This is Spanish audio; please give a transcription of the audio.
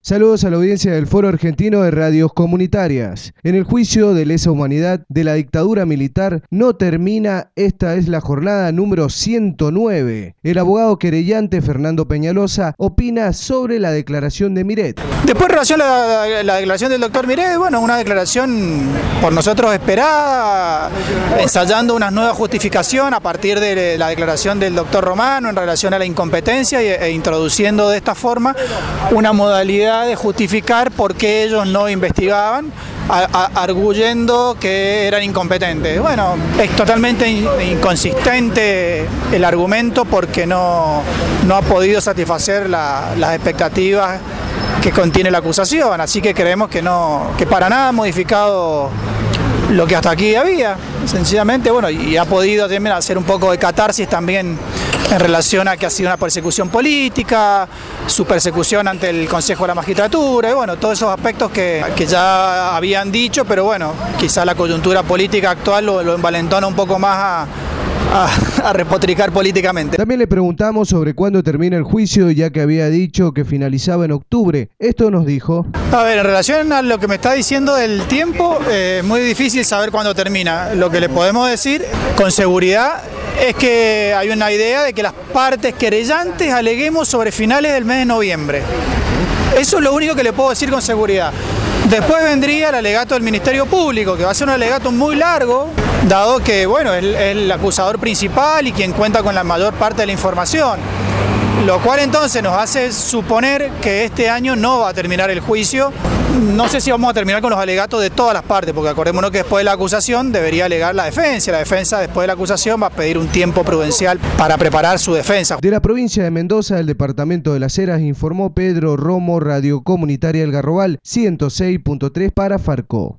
Saludos a la audiencia del Foro Argentino de Radios Comunitarias. En el juicio de lesa humanidad de la dictadura militar no termina, esta es la jornada número 109. El abogado querellante Fernando Peñalosa opina sobre la declaración de Miret. Después, en relación a la declaración del doctor Miret, bueno, una declaración por nosotros esperada, ensayando una nueva justificación a partir de la declaración del doctor Romano en relación a la incompetencia e introduciendo de esta forma una modalidad de justificar por qué ellos no investigaban, arguyendo que eran incompetentes. Bueno, es totalmente inconsistente el argumento porque no ha podido satisfacer las expectativas que contiene la acusación, así que creemos que para nada ha modificado lo que hasta aquí había, sencillamente, bueno, y ha podido también hacer un poco de catarsis también en relación a que ha sido una persecución política, su persecución ante el Consejo de la Magistratura, y bueno, todos esos aspectos que ya habían dicho, pero bueno, quizá la coyuntura política actual lo envalentona un poco más a repotricar políticamente. También le preguntamos sobre cuándo termina el juicio, ya que había dicho que finalizaba en octubre. Esto nos dijo. A ver, en relación a lo que me está diciendo del tiempo, es muy difícil saber cuándo termina. Lo que le podemos decir con seguridad es que hay una idea de que las partes querellantes aleguemos sobre finales del mes de noviembre. Eso es lo único que le puedo decir con seguridad. Después vendría el alegato del Ministerio Público, que va a ser un alegato muy largo, dado que, bueno, es el acusador principal y quien cuenta con la mayor parte de la información. Lo cual entonces nos hace suponer que este año no va a terminar el juicio. No sé si vamos a terminar con los alegatos de todas las partes, porque acordémonos que después de la acusación debería alegar la defensa. La defensa, después de la acusación, va a pedir un tiempo prudencial para preparar su defensa. De la provincia de Mendoza, del departamento de Las Heras, informó Pedro Romo, Radio Comunitaria El Garrobal, 106.3 para Farco.